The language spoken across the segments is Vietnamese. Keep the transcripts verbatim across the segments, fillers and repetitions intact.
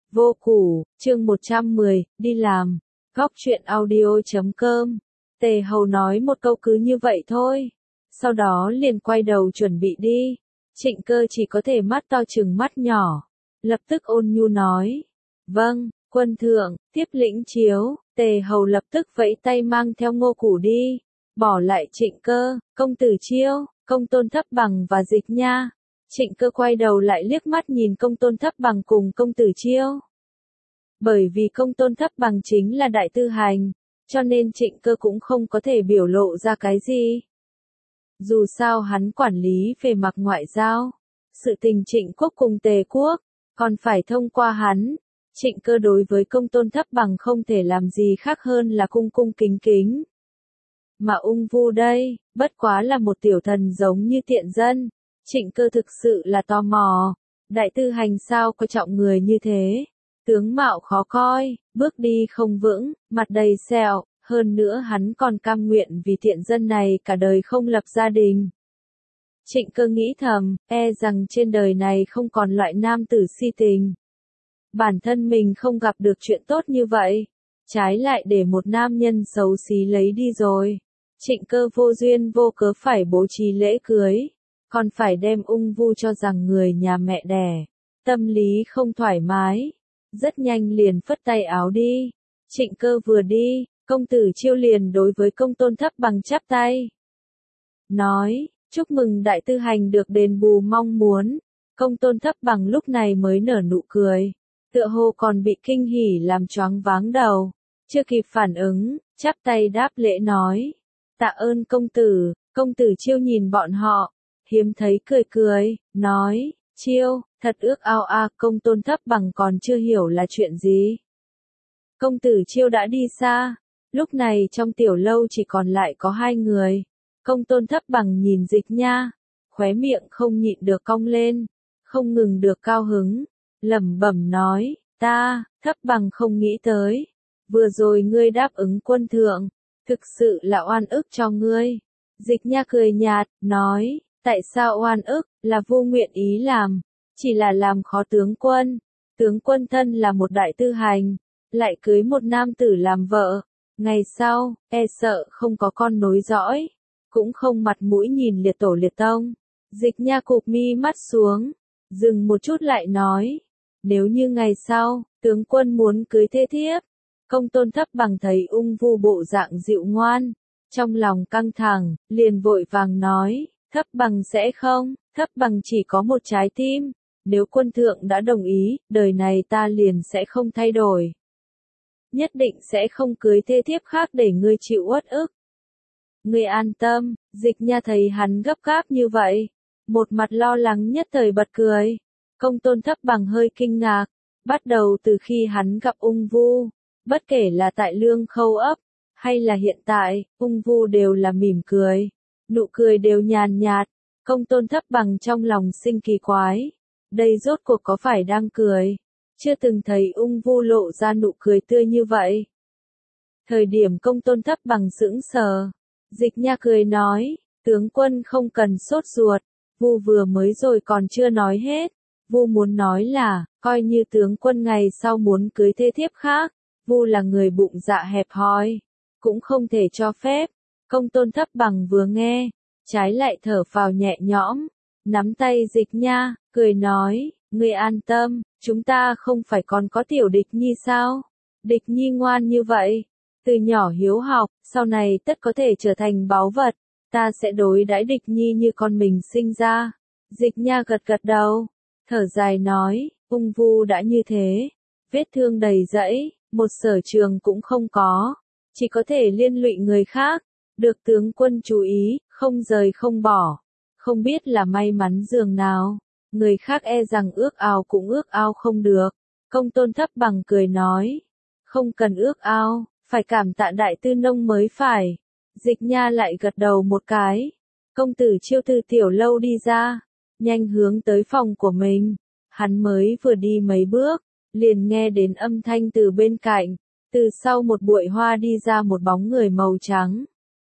Vô củ, chương một trăm mười, đi làm. Góc truyện audio chấm com. Tề Hầu nói một câu cứ như vậy thôi. Sau đó liền quay đầu chuẩn bị đi. Trịnh Cơ chỉ có thể mắt to chừng mắt nhỏ. Lập tức ôn nhu nói. Vâng, quân thượng, tiếp lĩnh chiếu. Tề Hầu lập tức vẫy tay mang theo Ngô Củ đi. Bỏ lại Trịnh Cơ, công tử Chiêu, công tôn Thấp Bằng và Dịch Nha. Trịnh Cơ quay đầu lại liếc mắt nhìn công tôn Thấp Bằng cùng công tử Chiêu. Bởi vì công tôn Thấp Bằng chính là đại tư hành, cho nên Trịnh Cơ cũng không có thể biểu lộ ra cái gì. Dù sao hắn quản lý về mặt ngoại giao, sự tình Trịnh Quốc cùng Tề Quốc, còn phải thông qua hắn. Trịnh Cơ đối với công tôn Thấp Bằng không thể làm gì khác hơn là cung cung kính kính. Mà ung vu đây, bất quá là một tiểu thần giống như tiện dân. Trịnh Cơ thực sự là tò mò, đại tư hành sao có trọng người như thế, tướng mạo khó coi, bước đi không vững, mặt đầy sẹo, hơn nữa hắn còn cam nguyện vì tiện dân này cả đời không lập gia đình. Trịnh Cơ nghĩ thầm, e rằng trên đời này không còn loại nam tử si tình. Bản thân mình không gặp được chuyện tốt như vậy, trái lại để một nam nhân xấu xí lấy đi rồi. Trịnh Cơ vô duyên vô cớ phải bố trí lễ cưới, còn phải đem ung vu cho rằng người nhà mẹ đẻ, tâm lý không thoải mái, rất nhanh liền phất tay áo đi. Trịnh Cơ vừa đi, công tử Chiêu liền đối với công tôn Thấp Bằng chắp tay. Nói, chúc mừng đại tư hành được đền bù mong muốn. Công tôn Thấp Bằng lúc này mới nở nụ cười, tựa hồ còn bị kinh hỉ làm choáng váng đầu, chưa kịp phản ứng, chắp tay đáp lễ nói. Tạ ơn công tử. Công tử Chiêu nhìn bọn họ, hiếm thấy cười cười, nói, Chiêu, thật ước ao a. Công tôn Thấp Bằng còn chưa hiểu là chuyện gì. Công tử Chiêu đã đi xa, lúc này trong tiểu lâu chỉ còn lại có hai người. Công tôn Thấp Bằng nhìn Dịch Nha, khóe miệng không nhịn được cong lên, không ngừng được cao hứng, lẩm bẩm nói, ta, Thấp Bằng không nghĩ tới, vừa rồi ngươi đáp ứng quân thượng, thực sự là oan ức cho ngươi. Dịch Nha cười nhạt, nói, tại sao oan ức, là vô nguyện ý làm, chỉ là làm khó tướng quân. Tướng quân thân là một đại tư hành, lại cưới một nam tử làm vợ, ngày sau, e sợ không có con nối dõi, cũng không mặt mũi nhìn liệt tổ liệt tông. Dịch Nha cụp mi mắt xuống, dừng một chút lại nói, nếu như ngày sau, tướng quân muốn cưới thê thiếp. Công tôn Thấp Bằng thấy ung vu bộ dạng dịu ngoan, trong lòng căng thẳng, liền vội vàng nói, Thấp Bằng sẽ không, Thấp Bằng chỉ có một trái tim, nếu quân thượng đã đồng ý, đời này ta liền sẽ không thay đổi. Nhất định sẽ không cưới thê thiếp khác để ngươi chịu uất ức. Ngươi an tâm. Dịch Nha thấy hắn gấp gáp như vậy, một mặt lo lắng nhất thời bật cười. Công tôn Thấp Bằng hơi kinh ngạc, bắt đầu từ khi hắn gặp ung vu, bất kể là tại Lương Khâu ấp, hay là hiện tại, ung vu đều là mỉm cười, nụ cười đều nhàn nhạt. Công tôn Thấp Bằng trong lòng sinh kỳ quái, đây rốt cuộc có phải đang cười, chưa từng thấy ung vu lộ ra nụ cười tươi như vậy. Thời điểm công tôn Thấp Bằng sững sờ, Dịch Nha cười nói, tướng quân không cần sốt ruột, vu vừa mới rồi còn chưa nói hết, vu muốn nói là, coi như tướng quân ngày sau muốn cưới thê thiếp khác, vu là người bụng dạ hẹp hòi, cũng không thể cho phép. Công tôn Thấp Bằng vừa nghe, trái lại thở phào nhẹ nhõm, nắm tay Dịch Nha, cười nói, ngươi an tâm, chúng ta không phải còn có tiểu Địch Nhi sao? Địch Nhi ngoan như vậy, từ nhỏ hiếu học, sau này tất có thể trở thành báu vật, ta sẽ đối đãi Địch Nhi như con mình sinh ra. Dịch Nha gật gật đầu, thở dài nói, ung vu đã như thế, vết thương đầy rẫy, một sở trường cũng không có, chỉ có thể liên lụy người khác, được tướng quân chú ý, không rời không bỏ, không biết là may mắn giường nào, người khác e rằng ước ao cũng ước ao không được. Công tôn Thấp Bằng cười nói, không cần ước ao, phải cảm tạ đại tư nông mới phải. Dịch Nha lại gật đầu một cái. Công tử Chiêu từ tiểu lâu đi ra, nhanh hướng tới phòng của mình, hắn mới vừa đi mấy bước, liền nghe đến âm thanh từ bên cạnh, từ sau một bụi hoa đi ra một bóng người màu trắng.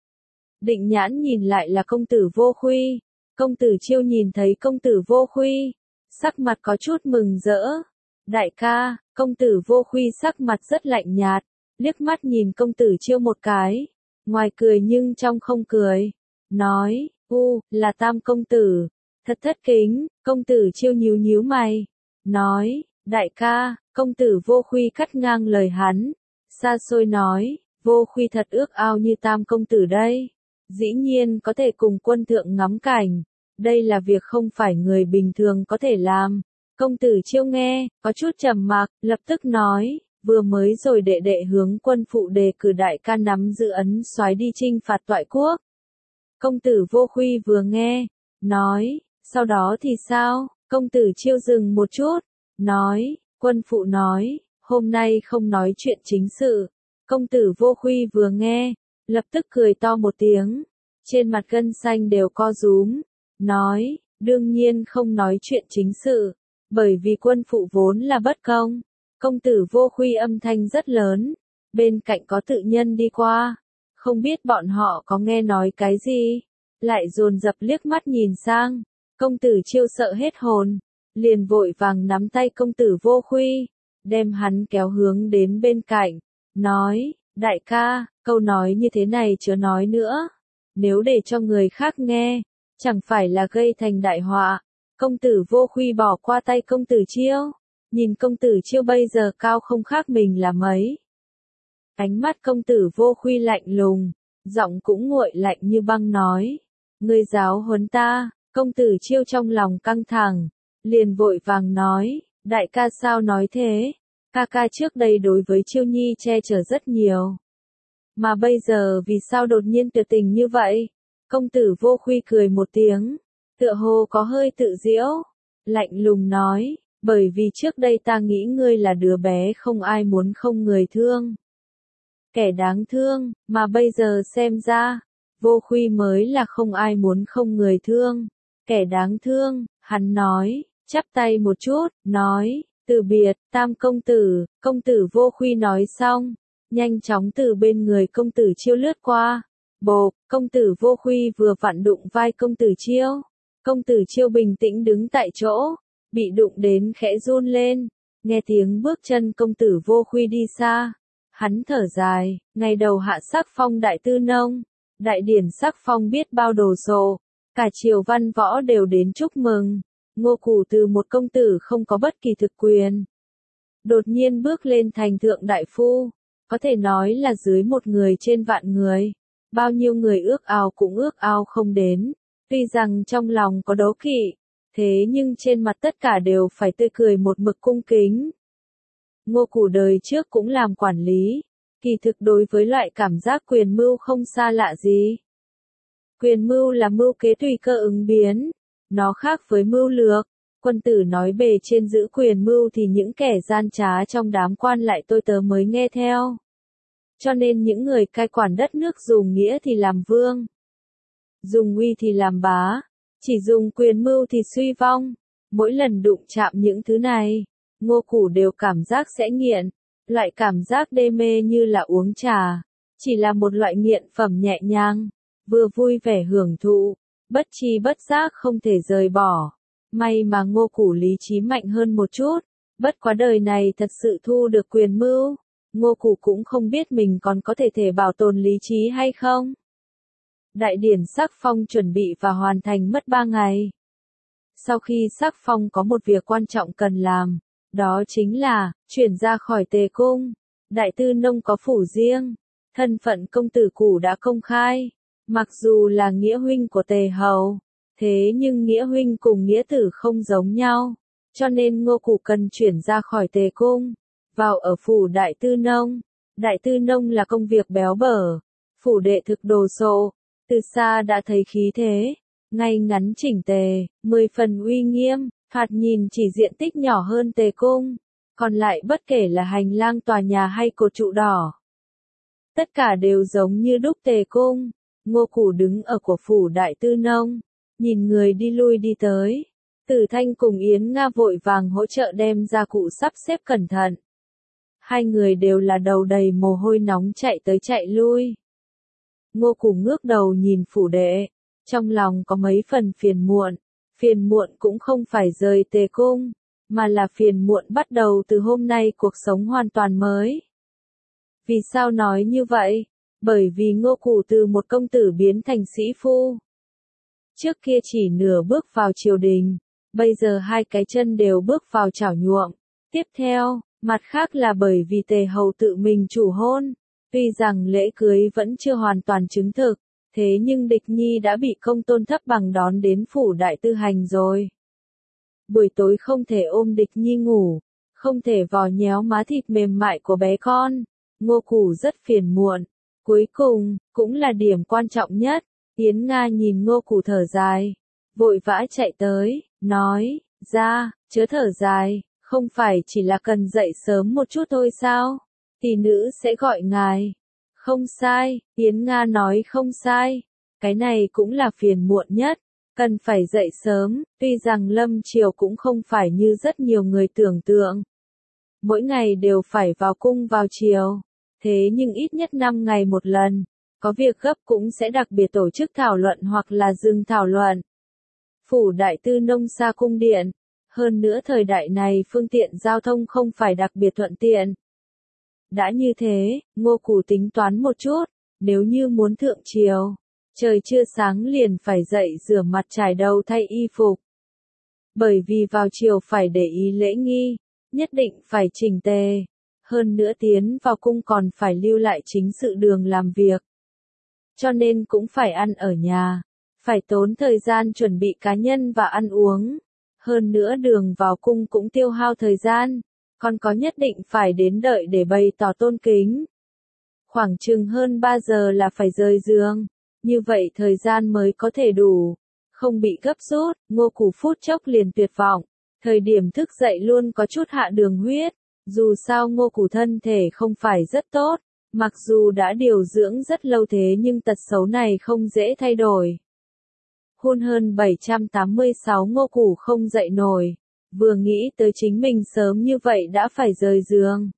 Định nhãn nhìn lại là công tử Vô Khuy. Công tử Chiêu nhìn thấy công tử Vô Khuy, sắc mặt có chút mừng rỡ, Đại ca, công tử Vô Khuy sắc mặt rất lạnh nhạt, liếc mắt nhìn công tử Chiêu một cái, ngoài cười nhưng trong không cười, nói, u, là Tam công tử, thật thất kính. Công tử Chiêu nhíu nhíu mày, nói, đại ca. Công tử Vô Khuy cắt ngang lời hắn, xa xôi nói, Vô Khuy thật ước ao như Tam công tử đây, dĩ nhiên có thể cùng quân thượng ngắm cảnh, đây là việc không phải người bình thường có thể làm. Công tử Chiêu nghe, có chút trầm mặc, lập tức nói, vừa mới rồi đệ đệ hướng quân phụ đề cử đại ca nắm giữ ấn soái đi chinh phạt toại quốc. Công tử Vô Khuy vừa nghe, nói, sau đó thì sao? Công tử Chiêu dừng một chút, nói, quân phụ nói, hôm nay không nói chuyện chính sự. Công tử Vô Khuy vừa nghe, lập tức cười to một tiếng, trên mặt gân xanh đều co rúm, nói, đương nhiên không nói chuyện chính sự, bởi vì quân phụ vốn là bất công. Công tử Vô Khuy âm thanh rất lớn, bên cạnh có tự nhân đi qua, không biết bọn họ có nghe nói cái gì, lại dồn dập liếc mắt nhìn sang. Công tử Chiêu sợ hết hồn, liền vội vàng nắm tay công tử Vô Khuy, đem hắn kéo hướng đến bên cạnh, nói, đại ca, câu nói như thế này chớ nói nữa, nếu để cho người khác nghe, chẳng phải là gây thành đại họa. Công tử Vô Khuy bỏ qua tay công tử Chiêu, nhìn công tử Chiêu bây giờ cao không khác mình là mấy. Ánh mắt công tử Vô Khuy lạnh lùng, giọng cũng nguội lạnh như băng nói, ngươi giáo huấn ta. Công tử Chiêu trong lòng căng thẳng, liền vội vàng nói, đại ca sao nói thế, ca ca trước đây đối với Chiêu nhi che chở rất nhiều, mà bây giờ vì sao đột nhiên tuyệt tình như vậy? Công tử Vô Khuy cười một tiếng, tựa hồ có hơi tự giễu, lạnh lùng nói, bởi vì trước đây ta nghĩ ngươi là đứa bé không ai muốn không người thương, kẻ đáng thương, mà bây giờ xem ra, Vô Khuy mới là không ai muốn không người thương, kẻ đáng thương. Hắn nói, chắp tay một chút, nói, từ biệt, Tam công tử. Công tử Vô Khuy nói xong, nhanh chóng từ bên người công tử Chiêu lướt qua, bộp, công tử Vô Khuy vừa vặn đụng vai công tử Chiêu. Công tử Chiêu bình tĩnh đứng tại chỗ, bị đụng đến khẽ run lên, nghe tiếng bước chân công tử Vô Khuy đi xa, hắn thở dài, ngày đầu hạ sắc phong đại tư nông, đại điển sắc phong biết bao đồ sộ, cả triều văn võ đều đến chúc mừng. Ngô Củ từ một công tử không có bất kỳ thực quyền, đột nhiên bước lên thành thượng đại phu, có thể nói là dưới một người trên vạn người, bao nhiêu người ước ao cũng ước ao không đến, tuy rằng trong lòng có đố kỵ, thế nhưng trên mặt tất cả đều phải tươi cười một mực cung kính. Ngô Củ đời trước cũng làm quản lý, kỳ thực đối với loại cảm giác quyền mưu không xa lạ gì. Quyền mưu là mưu kế tùy cơ ứng biến, nó khác với mưu lược. Quân tử nói bề trên giữ quyền mưu thì những kẻ gian trá trong đám quan lại tôi tớ mới nghe theo. Cho nên những người cai quản đất nước dùng nghĩa thì làm vương, dùng uy thì làm bá, chỉ dùng quyền mưu thì suy vong. Mỗi lần đụng chạm những thứ này, Ngô Củ đều cảm giác sẽ nghiện, loại cảm giác đê mê như là uống trà, chỉ là một loại nghiện phẩm nhẹ nhàng, vừa vui vẻ hưởng thụ, bất tri bất giác không thể rời bỏ. May mà Ngô Củ lý trí mạnh hơn một chút, bất quá đời này thật sự thu được quyền mưu, Ngô Củ cũng không biết mình còn có thể thể bảo tồn lý trí hay không. Đại điển sắc phong chuẩn bị và hoàn thành mất ba ngày. Sau khi sắc phong có một việc quan trọng cần làm, đó chính là, chuyển ra khỏi Tề Cung. Đại tư nông có phủ riêng, thân phận công tử Củ đã công khai, mặc dù là nghĩa huynh của Tề Hầu, thế nhưng nghĩa huynh cùng nghĩa tử không giống nhau, cho nên Ngô Củ cần chuyển ra khỏi Tề Cung, vào ở phủ Đại tư nông. Đại tư nông là công việc béo bở, phủ đệ thực đồ sộ, từ xa đã thấy khí thế, ngay ngắn chỉnh tề, mười phần uy nghiêm, thoạt nhìn chỉ diện tích nhỏ hơn Tề Cung, còn lại bất kể là hành lang tòa nhà hay cột trụ đỏ, tất cả đều giống như đúc Tề Cung. Ngô Củ đứng ở của phủ Đại tư nông, nhìn người đi lui đi tới, Tử Thanh cùng Yến Nga vội vàng hỗ trợ đem gia cụ sắp xếp cẩn thận. Hai người đều là đầu đầy mồ hôi nóng chạy tới chạy lui. Ngô Củ ngước đầu nhìn phủ đệ, trong lòng có mấy phần phiền muộn, phiền muộn cũng không phải rời Tề Cung, mà là phiền muộn bắt đầu từ hôm nay cuộc sống hoàn toàn mới. Vì sao nói như vậy? Bởi vì Ngô Củ từ một công tử biến thành sĩ phu. Trước kia chỉ nửa bước vào triều đình, bây giờ hai cái chân đều bước vào chảo nhuộm. Tiếp theo, mặt khác là bởi vì Tề Hầu tự mình chủ hôn, tuy rằng lễ cưới vẫn chưa hoàn toàn chứng thực, thế nhưng Địch Nhi đã bị công tôn thấp bằng đón đến phủ đại tư hành rồi. Buổi tối không thể ôm Địch Nhi ngủ, không thể vò nhéo má thịt mềm mại của bé con, Ngô Củ rất phiền muộn. Cuối cùng, cũng là điểm quan trọng nhất, Yến Nga nhìn Ngô Củ thở dài, vội vã chạy tới, nói, ra, chớ thở dài, không phải chỉ là cần dậy sớm một chút thôi sao, tỷ nữ sẽ gọi ngài. Không sai, Yến Nga nói không sai, cái này cũng là phiền muộn nhất, cần phải dậy sớm, tuy rằng lâm triều cũng không phải như rất nhiều người tưởng tượng. Mỗi ngày đều phải vào cung vào triều, thế nhưng ít nhất năm ngày một lần, có việc gấp cũng sẽ đặc biệt tổ chức thảo luận hoặc là dừng thảo luận. Phủ đại tư nông xa cung điện, hơn nữa thời đại này phương tiện giao thông không phải đặc biệt thuận tiện. Đã như thế, Ngô Củ tính toán một chút, nếu như muốn thượng triều, trời chưa sáng liền phải dậy rửa mặt trải đầu thay y phục. Bởi vì vào triều phải để ý lễ nghi, nhất định phải chỉnh tề, hơn nữa tiến vào cung còn phải lưu lại chính sự đường làm việc. Cho nên cũng phải ăn ở nhà, phải tốn thời gian chuẩn bị cá nhân và ăn uống, hơn nữa đường vào cung cũng tiêu hao thời gian, còn có nhất định phải đến đợi để bày tỏ tôn kính. Khoảng chừng hơn ba giờ là phải rời giường, như vậy thời gian mới có thể đủ, không bị gấp rút. Ngô Củ phút chốc liền tuyệt vọng, thời điểm thức dậy luôn có chút hạ đường huyết, dù sao Ngô Củ thân thể không phải rất tốt, mặc dù đã điều dưỡng rất lâu thế nhưng tật xấu này không dễ thay đổi. Hôn hơn bảy trăm tám mươi sáu Ngô Củ không dậy nổi, vừa nghĩ tới chính mình sớm như vậy đã phải rời giường.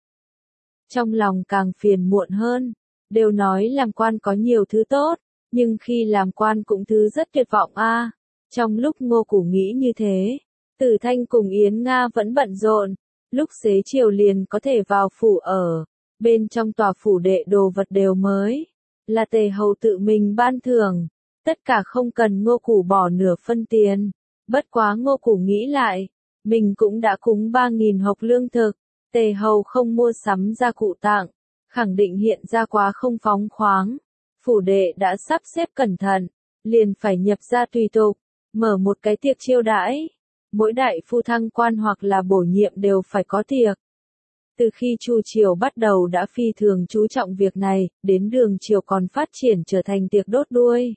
Trong lòng càng phiền muộn hơn, đều nói làm quan có nhiều thứ tốt, nhưng khi làm quan cũng thứ rất tuyệt vọng a. À. Trong lúc Ngô Củ nghĩ như thế, Tử Thanh cùng Yến Nga vẫn bận rộn, lúc xế chiều liền có thể vào phủ ở, bên trong tòa phủ đệ đồ vật đều mới, là Tề Hầu tự mình ban thưởng, tất cả không cần Ngô Củ bỏ nửa phân tiền. Bất quá Ngô Củ nghĩ lại, mình cũng đã cúng ba nghìn hộc lương thực, Tề Hầu không mua sắm gia cụ tặng, khẳng định hiện ra quá không phóng khoáng. Phủ đệ đã sắp xếp cẩn thận, liền phải nhập ra tùy tục, mở một cái tiệc chiêu đãi. Mỗi đại phu thăng quan hoặc là bổ nhiệm đều phải có tiệc. Từ khi Chu triều bắt đầu đã phi thường chú trọng việc này, đến đường triều còn phát triển trở thành tiệc đốt đuôi.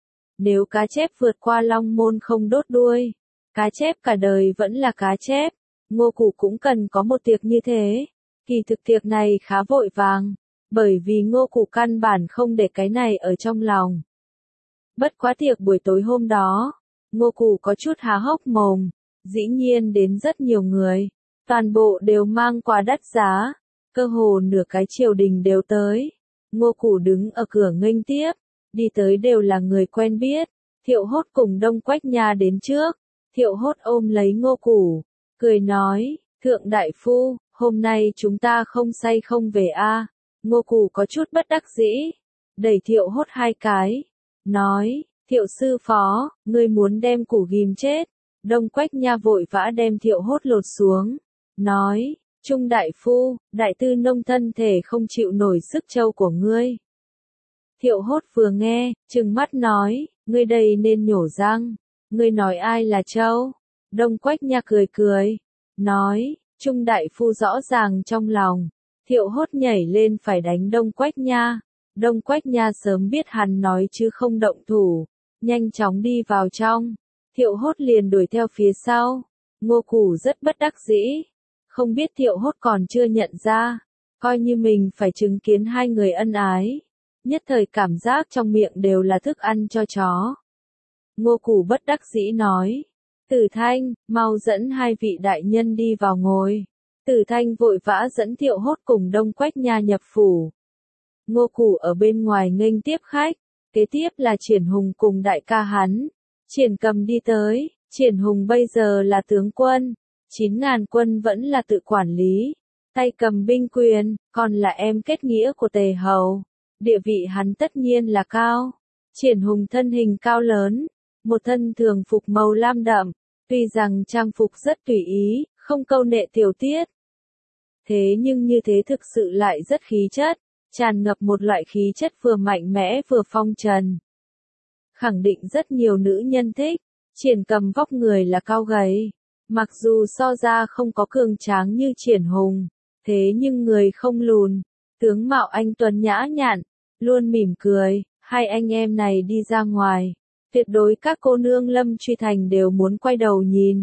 Nếu cá chép vượt qua long môn không đốt đuôi, cá chép cả đời vẫn là cá chép. Ngô Củ cũng cần có một tiệc như thế. Kỳ thực tiệc này khá vội vàng, bởi vì Ngô Củ căn bản không để cái này ở trong lòng. Bất quá tiệc buổi tối hôm đó, Ngô Củ có chút há hốc mồm, dĩ nhiên đến rất nhiều người, toàn bộ đều mang quà đắt giá, cơ hồ nửa cái triều đình đều tới. Ngô Củ đứng ở cửa nghênh tiếp, đi tới đều là người quen biết. Thiệu Hốt cùng Đông Quách Nha đến trước, Thiệu Hốt ôm lấy Ngô Củ, cười nói, thượng đại phu, hôm nay chúng ta không say không về a. À. Ngô Củ có chút bất đắc dĩ, đẩy Thiệu Hốt hai cái, nói, Thiệu sư phó, ngươi muốn đem Củ ghim chết. Đông Quách Nha vội vã đem Thiệu Hốt lột xuống, nói, Trung đại phu, đại tư nông thân thể không chịu nổi sức trâu của ngươi. Thiệu Hốt vừa nghe, trừng mắt nói, ngươi đây nên nhổ răng, ngươi nói ai là trâu? Đông Quách Nha cười cười, nói, Trung đại phu rõ ràng trong lòng. Thiệu Hốt nhảy lên phải đánh Đông Quách Nha. Đông Quách Nha sớm biết hắn nói chứ không động thủ, nhanh chóng đi vào trong. Thiệu Hốt liền đuổi theo phía sau. Ngô Củ rất bất đắc dĩ, không biết Thiệu Hốt còn chưa nhận ra, coi như mình phải chứng kiến hai người ân ái, nhất thời cảm giác trong miệng đều là thức ăn cho chó. Ngô Củ bất đắc dĩ nói, Tử Thanh, mau dẫn hai vị đại nhân đi vào ngồi. Tử Thanh vội vã dẫn Thiệu Hốt cùng Đông Quách Nha nhập phủ. Ngô Củ ở bên ngoài nghênh tiếp khách, kế tiếp là Triển Hùng cùng đại ca hắn. Triển Cầm đi tới, Triển Hùng bây giờ là tướng quân, chín ngàn quân vẫn là tự quản lý, tay cầm binh quyền, còn là em kết nghĩa của Tề Hầu. Địa vị hắn tất nhiên là cao. Triển Hùng thân hình cao lớn, một thân thường phục màu lam đậm, tuy rằng trang phục rất tùy ý, không câu nệ tiểu tiết. Thế nhưng như thế thực sự lại rất khí chất, tràn ngập một loại khí chất vừa mạnh mẽ vừa phong trần. Khẳng định rất nhiều nữ nhân thích. Triển Cầm vóc người là cao gầy, mặc dù so ra không có cường tráng như Triển Hùng, thế nhưng người không lùn, tướng mạo anh tuấn nhã nhặn, luôn mỉm cười. Hai anh em này đi ra ngoài, tuyệt đối các cô nương Lâm Truy Thành đều muốn quay đầu nhìn.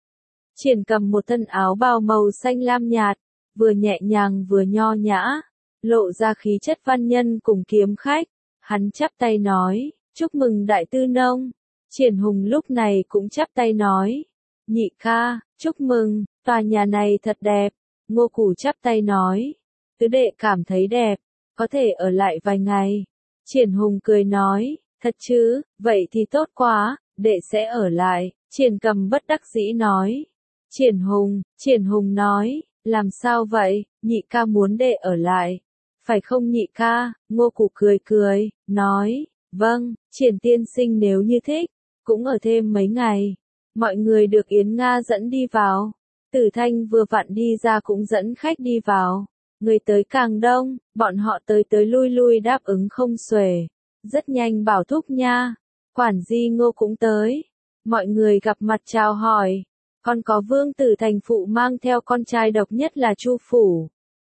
Triển Cầm một thân áo bào màu xanh lam nhạt, vừa nhẹ nhàng vừa nho nhã, lộ ra khí chất văn nhân cùng kiếm khách. Hắn chắp tay nói, chúc mừng đại tư nông. Triển Hùng lúc này cũng chắp tay nói, nhị ca, chúc mừng, tòa nhà này thật đẹp. Ngô Củ chắp tay nói, tứ đệ cảm thấy đẹp, có thể ở lại vài ngày. Triển Hùng cười nói, thật chứ, vậy thì tốt quá, đệ sẽ ở lại. Triển Cầm bất đắc dĩ nói. Triển Hùng, Triển Hùng nói, làm sao vậy, nhị ca muốn đệ ở lại. Phải không nhị ca? Ngô Củ cười cười, nói, vâng, Triển tiên sinh nếu như thích, cũng ở thêm mấy ngày. Mọi người được Yến Nga dẫn đi vào. Tử Thanh vừa vặn đi ra cũng dẫn khách đi vào. Người tới càng đông, bọn họ tới tới lui lui đáp ứng không xuể. Rất nhanh bảo thúc nha. Quản Di Ngô cũng tới. Mọi người gặp mặt chào hỏi. Còn có Vương Tử Thành Phụ mang theo con trai độc nhất là Chu Phủ.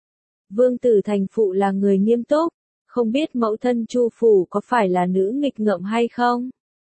Vương Tử Thành Phụ là người nghiêm túc. Không biết mẫu thân Chu Phủ có phải là nữ nghịch ngợm hay không?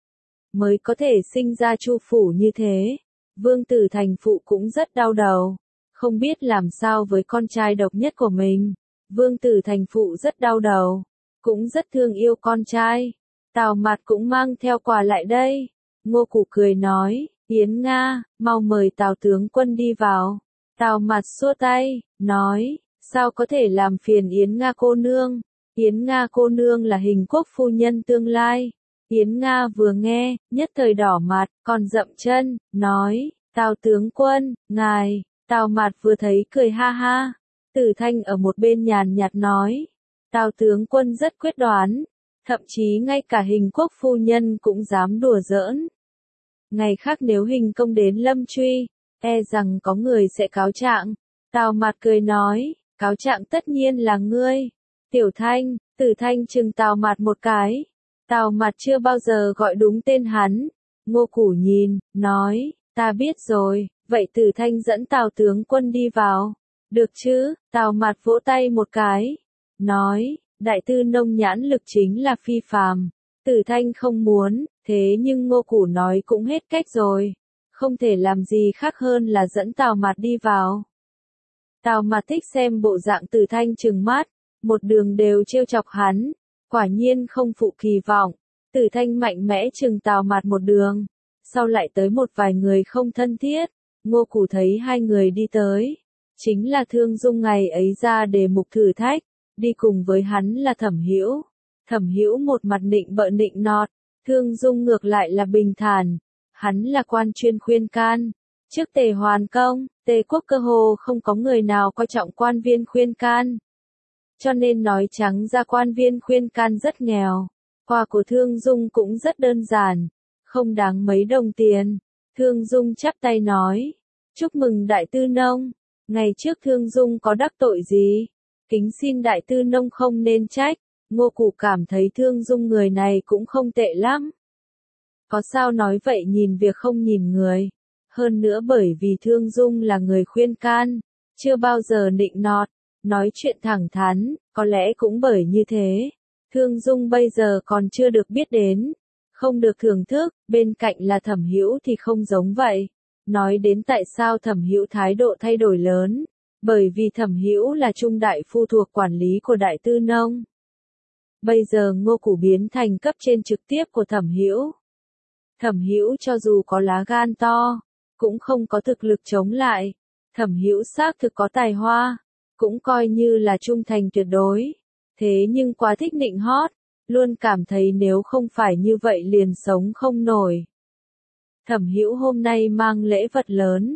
Mới có thể sinh ra Chu Phủ như thế. Vương Tử Thành Phụ cũng rất đau đầu. Không biết làm sao với con trai độc nhất của mình. Vương Tử Thành Phụ rất đau đầu. Cũng rất thương yêu con trai. Tào Mạt cũng mang theo quà lại đây. Ngô Củ cười nói, Yến Nga, mau mời Tào tướng quân đi vào. Tào Mạt xua tay, nói, sao có thể làm phiền Yến Nga cô nương. Yến Nga cô nương là Hình Quốc phu nhân tương lai. Yến Nga vừa nghe, nhất thời đỏ mặt, còn dậm chân, nói, Tào tướng quân, ngài. Tào Mạt vừa thấy cười ha ha. Tử Thanh ở một bên nhàn nhạt nói, Tào tướng quân rất quyết đoán, thậm chí ngay cả Hình Quốc phu nhân cũng dám đùa giỡn. Ngày khác nếu Hình công đến Lâm Truy, e rằng có người sẽ cáo trạng. Tào Mạt cười nói, cáo trạng tất nhiên là ngươi. Tiểu Thanh, Tử Thanh chừng Tào Mạt một cái. Tào Mạt chưa bao giờ gọi đúng tên hắn. Ngô Củ nhìn, nói, ta biết rồi, vậy Tử Thanh dẫn Tào tướng quân đi vào. Được chứ? Tào Mạt vỗ tay một cái. Nói, đại tư nông nhãn lực chính là phi phàm. Tử Thanh không muốn, thế nhưng Ngô Củ nói cũng hết cách rồi. Không thể làm gì khác hơn là dẫn Tào Mạt đi vào. Tào Mạt thích xem bộ dạng Tử Thanh trừng mắt, một đường đều trêu chọc hắn. Quả nhiên không phụ kỳ vọng. Tử Thanh mạnh mẽ trừng Tào Mạt một đường. Sau lại tới một vài người không thân thiết. Ngô Củ thấy hai người đi tới. Chính là Thương Dung ngày ấy ra đề mục thử thách. Đi cùng với hắn là Thẩm Hữu. Thẩm Hữu một mặt nịnh bợ nịnh nọt. Thương Dung ngược lại là bình thản. Hắn là quan chuyên khuyên can. Trước Tề Hoàn Công, Tề quốc cơ hồ không có người nào coi trọng quan viên khuyên can. Cho nên nói trắng ra quan viên khuyên can rất nghèo. Quà của Thương Dung cũng rất đơn giản. Không đáng mấy đồng tiền. Thương Dung chắp tay nói. Chúc mừng đại tư nông. Ngày trước Thương Dung có đắc tội gì? Kính xin đại tư nông không nên trách. Ngô Củ cảm thấy Thương Dung người này cũng không tệ lắm. Có sao nói vậy nhìn việc không nhìn người. Hơn nữa bởi vì Thương Dung là người khuyên can. Chưa bao giờ nịnh nọt. Nói chuyện thẳng thắn. Có lẽ cũng bởi như thế. Thương Dung bây giờ còn chưa được biết đến. Không được thưởng thức. Bên cạnh là Thẩm Hữu thì không giống vậy. Nói đến tại sao Thẩm Hữu thái độ thay đổi lớn. Bởi vì Thẩm Hữu là trung đại phu thuộc quản lý của đại tư nông. Bây giờ Ngô Củ biến thành cấp trên trực tiếp của Thẩm Hữu. Thẩm Hữu cho dù có lá gan to, cũng không có thực lực chống lại. Thẩm Hữu xác thực có tài hoa, cũng coi như là trung thành tuyệt đối. Thế nhưng quá thích nịnh hót, luôn cảm thấy nếu không phải như vậy liền sống không nổi. Thẩm Hữu hôm nay mang lễ vật lớn,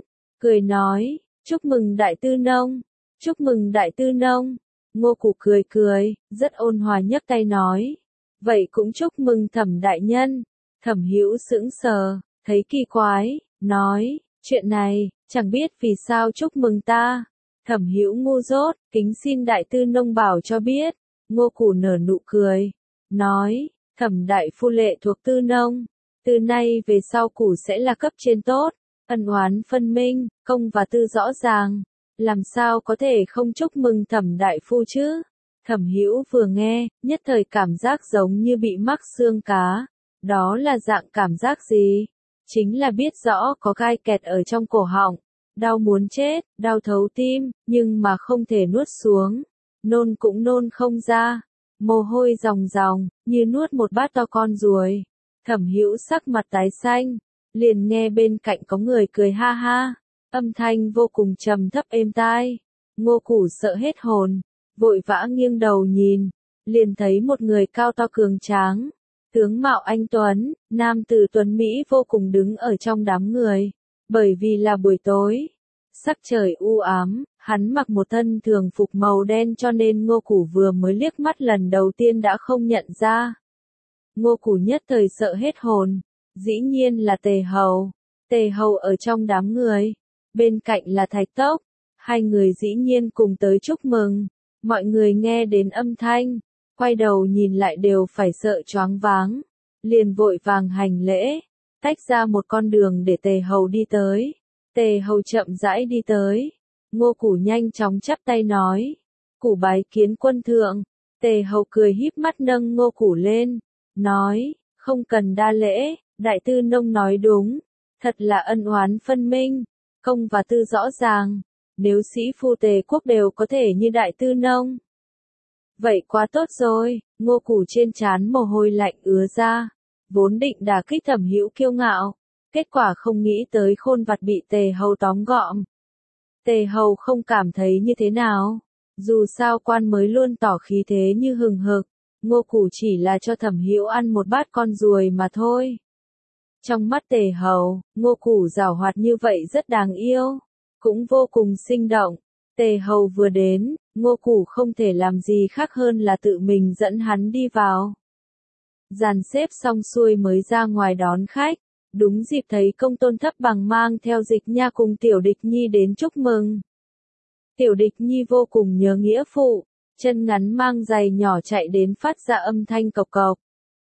cười nói, chúc mừng đại tư nông, chúc mừng đại tư nông. Ngô Củ cười cười, rất ôn hòa nhấc tay nói, vậy cũng chúc mừng Thẩm đại nhân. Thẩm Hữu sững sờ, thấy kỳ quái, nói, chuyện này, chẳng biết vì sao chúc mừng ta. Thẩm Hữu ngu dốt, kính xin đại tư nông bảo cho biết. Ngô Củ nở nụ cười, nói, Thẩm đại phu lệ thuộc tư nông, từ nay về sau Củ sẽ là cấp trên tốt, ân oán phân minh, công và tư rõ ràng, làm sao có thể không chúc mừng Thẩm đại phu chứ? Thẩm Hữu vừa nghe, nhất thời cảm giác giống như bị mắc xương cá. Đó là dạng cảm giác gì? Chính là biết rõ có gai kẹt ở trong cổ họng, đau muốn chết, đau thấu tim, nhưng mà không thể nuốt xuống, nôn cũng nôn không ra, mồ hôi ròng ròng, như nuốt một bát to con ruồi. Thẩm Hữu sắc mặt tái xanh, liền nghe bên cạnh có người cười ha ha, âm thanh vô cùng trầm thấp êm tai. Ngô Củ sợ hết hồn, vội vã nghiêng đầu nhìn, liền thấy một người cao to cường tráng, tướng mạo anh tuấn, nam tử tuấn mỹ vô cùng đứng ở trong đám người. Bởi vì là buổi tối, sắc trời u ám, hắn mặc một thân thường phục màu đen cho nên Ngô Củ vừa mới liếc mắt lần đầu tiên đã không nhận ra. Ngô Củ nhất thời sợ hết hồn, dĩ nhiên là Tề Hầu. Tề Hầu ở trong đám người, bên cạnh là Thạch Tốc, hai người dĩ nhiên cùng tới chúc mừng. Mọi người nghe đến âm thanh, quay đầu nhìn lại đều phải sợ choáng váng, liền vội vàng hành lễ, tách ra một con đường để Tề Hầu đi tới. Tề Hầu chậm rãi đi tới, Ngô Củ nhanh chóng chắp tay nói, Củ bái kiến quân thượng. Tề Hầu cười híp mắt nâng Ngô Củ lên, nói, không cần đa lễ, đại tư nông nói đúng, thật là ân oán phân minh, công và tư rõ ràng, nếu sĩ phu Tề quốc đều có thể như đại tư nông. Vậy quá tốt rồi. Ngô Củ trên trán mồ hôi lạnh ứa ra, vốn định đả kích Thẩm Hữu kiêu ngạo, kết quả không nghĩ tới khôn vặt bị Tề Hầu tóm gọn. Tề Hầu không cảm thấy như thế nào, dù sao quan mới luôn tỏ khí thế như hừng hực, Ngô Củ chỉ là cho Thẩm Hữu ăn một bát con ruồi mà thôi. Trong mắt Tề Hầu, Ngô Củ giảo hoạt như vậy rất đáng yêu, cũng vô cùng sinh động. Tề Hầu vừa đến, Ngô Củ không thể làm gì khác hơn là tự mình dẫn hắn đi vào. Dàn xếp xong xuôi mới ra ngoài đón khách, đúng dịp thấy Công Tôn Thấp Bằng mang theo Dịch Nha cùng Tiểu Địch Nhi đến chúc mừng. Tiểu Địch Nhi vô cùng nhớ nghĩa phụ, chân ngắn mang giày nhỏ chạy đến phát ra âm thanh cộc cộc.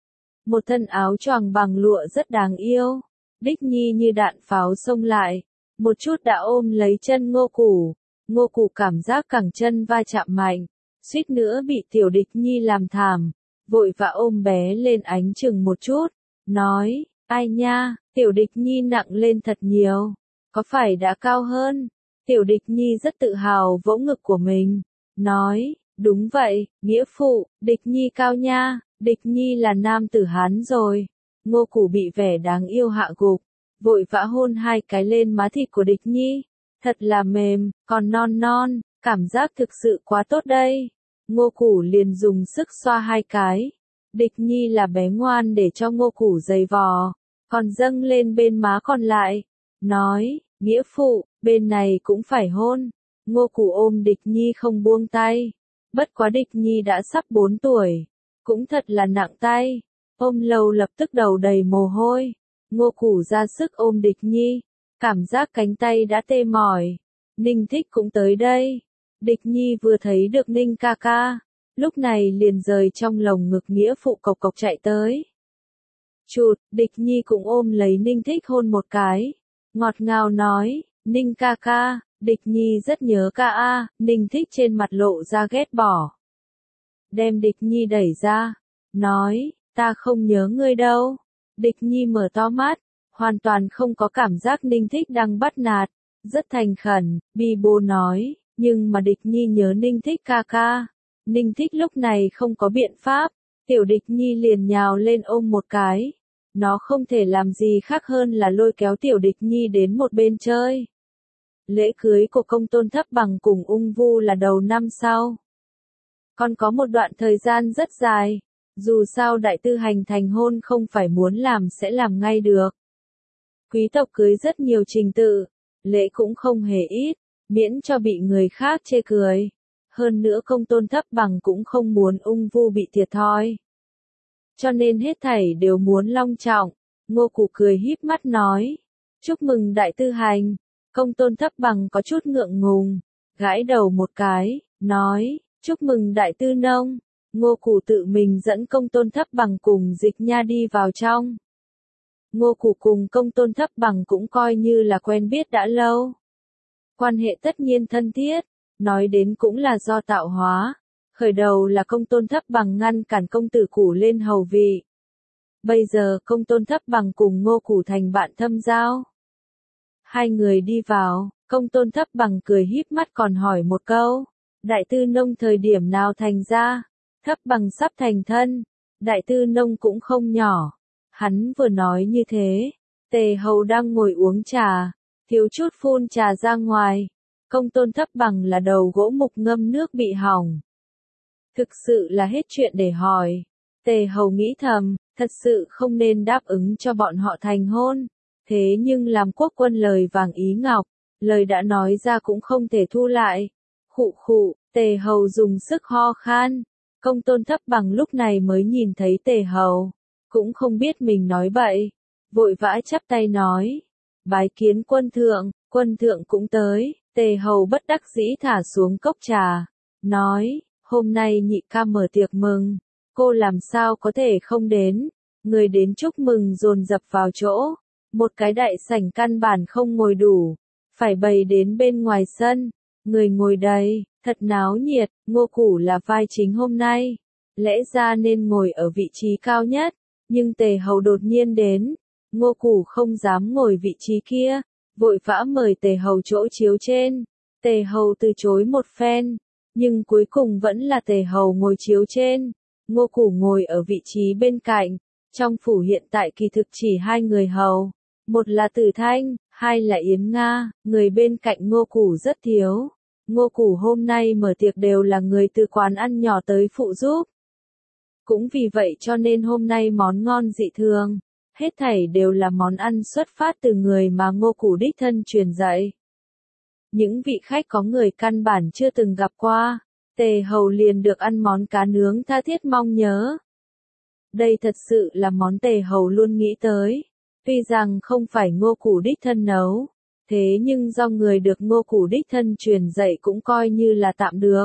Một thân áo choàng bằng lụa rất đáng yêu, Địch Nhi như đạn pháo xông lại, một chút đã ôm lấy chân Ngô Củ. Ngô Củ cảm giác cẳng chân va chạm mạnh, suýt nữa bị Tiểu Địch Nhi làm thảm, vội vã ôm bé lên ánh chừng một chút, nói, ai nha, Tiểu Địch Nhi nặng lên thật nhiều, có phải đã cao hơn? Tiểu Địch Nhi rất tự hào vỗ ngực của mình, nói, đúng vậy, nghĩa phụ, Địch Nhi cao nha, Địch Nhi là nam tử Hán rồi. Ngô Củ bị vẻ đáng yêu hạ gục, vội vã hôn hai cái lên má thịt của Địch Nhi. Thật là mềm, còn non non, cảm giác thực sự quá tốt đây. Ngô Củ liền dùng sức xoa hai cái. Địch Nhi là bé ngoan để cho Ngô Củ giày vò, còn dâng lên bên má còn lại. Nói, nghĩa phụ, bên này cũng phải hôn. Ngô Củ ôm Địch Nhi không buông tay. Bất quá Địch Nhi đã sắp bốn tuổi, cũng thật là nặng tay. Ôm lâu lập tức đầu đầy mồ hôi. Ngô Củ ra sức ôm Địch Nhi. Cảm giác cánh tay đã tê mỏi. Ninh Thích cũng tới đây. Địch Nhi vừa thấy được Ninh ca ca, lúc này liền rời trong lồng ngực nghĩa phụ cộc cộc chạy tới. Chụt, Địch Nhi cũng ôm lấy Ninh Thích hôn một cái. Ngọt ngào nói, Ninh ca ca, Địch Nhi rất nhớ ca a. Ninh Thích trên mặt lộ ra ghét bỏ. Đem Địch Nhi đẩy ra, nói, ta không nhớ ngươi đâu. Địch Nhi mở to mắt, hoàn toàn không có cảm giác Ninh Thích đang bắt nạt, rất thành khẩn, bi bô nói, nhưng mà Địch Nhi nhớ Ninh Thích ca ca. Ninh Thích lúc này không có biện pháp, Tiểu Địch Nhi liền nhào lên ôm một cái. Nó không thể làm gì khác hơn là lôi kéo Tiểu Địch Nhi đến một bên chơi. Lễ cưới của Công Tôn Thấp Bằng cùng Ung Vu là đầu năm sau. Còn có một đoạn thời gian rất dài, dù sao đại tư hành thành hôn không phải muốn làm sẽ làm ngay được. Quý tộc cưới rất nhiều trình tự, lễ cũng không hề ít, miễn cho bị người khác chê cười. Hơn nữa Công Tôn Thấp Bằng cũng không muốn ung vu bị thiệt thòi. Cho nên hết thảy đều muốn long trọng. Ngô Củ cười híp mắt nói. Chúc mừng đại tư hành. Công Tôn Thấp Bằng có chút ngượng ngùng, gãi đầu một cái, nói, chúc mừng đại tư nông. Ngô Củ tự mình dẫn Công Tôn Thấp Bằng cùng Dịch Nha đi vào trong. Ngô Củ cùng Công Tôn Thấp Bằng cũng coi như là quen biết đã lâu. Quan hệ tất nhiên thân thiết, nói đến cũng là do tạo hóa. Khởi đầu là Công Tôn Thấp Bằng ngăn cản công tử Củ lên hầu vị. Bây giờ Công Tôn Thấp Bằng cùng Ngô Củ thành bạn thâm giao. Hai người đi vào, Công Tôn Thấp Bằng cười híp mắt còn hỏi một câu. Đại tư nông thời điểm nào thành ra? Thấp Bằng sắp thành thân. Đại tư nông cũng không nhỏ. Hắn vừa nói như thế, Tề Hầu đang ngồi uống trà, thiếu chút phun trà ra ngoài. Công Tôn Thấp Bằng là đầu gỗ mục ngâm nước bị hỏng. Thực sự là hết chuyện để hỏi. Tề Hầu nghĩ thầm, thật sự không nên đáp ứng cho bọn họ thành hôn. Thế nhưng làm quốc quân lời vàng ý ngọc, lời đã nói ra cũng không thể thu lại. Khụ khụ, Tề Hầu dùng sức ho khan. Công Tôn Thấp Bằng lúc này mới nhìn thấy Tề Hầu, cũng không biết mình nói bậy, vội vã chắp tay nói, bái kiến quân thượng. Quân thượng cũng tới. Tề Hầu bất đắc dĩ thả xuống cốc trà, nói, hôm nay nhị ca mở tiệc mừng, cô làm sao có thể không đến. Người đến chúc mừng dồn dập vào chỗ, một cái đại sảnh căn bản không ngồi đủ, phải bày đến bên ngoài sân, người ngồi đầy, thật náo nhiệt. Ngô Củ là vai chính hôm nay, lẽ ra nên ngồi ở vị trí cao nhất, nhưng Tề Hầu đột nhiên đến, Ngô Củ không dám ngồi vị trí kia, vội vã mời Tề Hầu chỗ chiếu trên. Tề Hầu từ chối một phen, nhưng cuối cùng vẫn là Tề Hầu ngồi chiếu trên, Ngô Củ ngồi ở vị trí bên cạnh. Trong phủ hiện tại kỳ thực chỉ hai người hầu, một là Tử Thanh, hai là Yến Nga, người bên cạnh Ngô Củ rất thiếu. Ngô Củ hôm nay mở tiệc đều là người từ quán ăn nhỏ tới phụ giúp. Cũng vì vậy cho nên hôm nay món ngon dị thường, hết thảy đều là món ăn xuất phát từ người mà Ngô Củ đích thân truyền dạy. Những vị khách có người căn bản chưa từng gặp qua, Tề Hầu liền được ăn món cá nướng tha thiết mong nhớ. Đây thật sự là món Tề Hầu luôn nghĩ tới, tuy rằng không phải Ngô Củ đích thân nấu, thế nhưng do người được Ngô Củ đích thân truyền dạy cũng coi như là tạm được.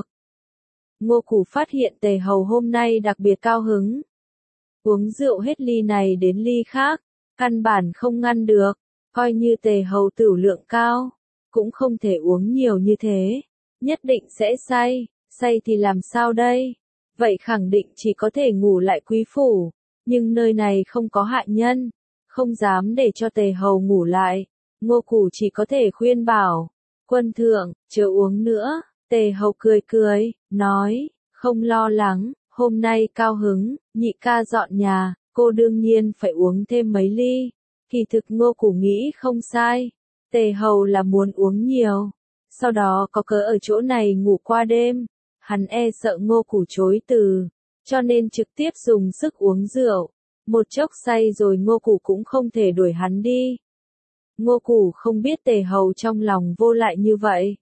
Ngô Củ phát hiện Tề Hầu hôm nay đặc biệt cao hứng. Uống rượu hết ly này đến ly khác, căn bản không ngăn được, coi như Tề Hầu tửu lượng cao, cũng không thể uống nhiều như thế, nhất định sẽ say, say thì làm sao đây? Vậy khẳng định chỉ có thể ngủ lại quý phủ, nhưng nơi này không có hạ nhân, không dám để cho Tề Hầu ngủ lại. Ngô Củ chỉ có thể khuyên bảo, quân thượng, chớ uống nữa. Tề Hầu cười cười, nói, không lo lắng, hôm nay cao hứng, nhị ca dọn nhà, cô đương nhiên phải uống thêm mấy ly. Kỳ thực Ngô Củ nghĩ không sai, Tề Hầu là muốn uống nhiều, sau đó có cớ ở chỗ này ngủ qua đêm. Hắn e sợ Ngô Củ chối từ, cho nên trực tiếp dùng sức uống rượu. Một chốc say rồi Ngô Củ cũng không thể đuổi hắn đi. Ngô Củ không biết Tề Hầu trong lòng vô lại như vậy.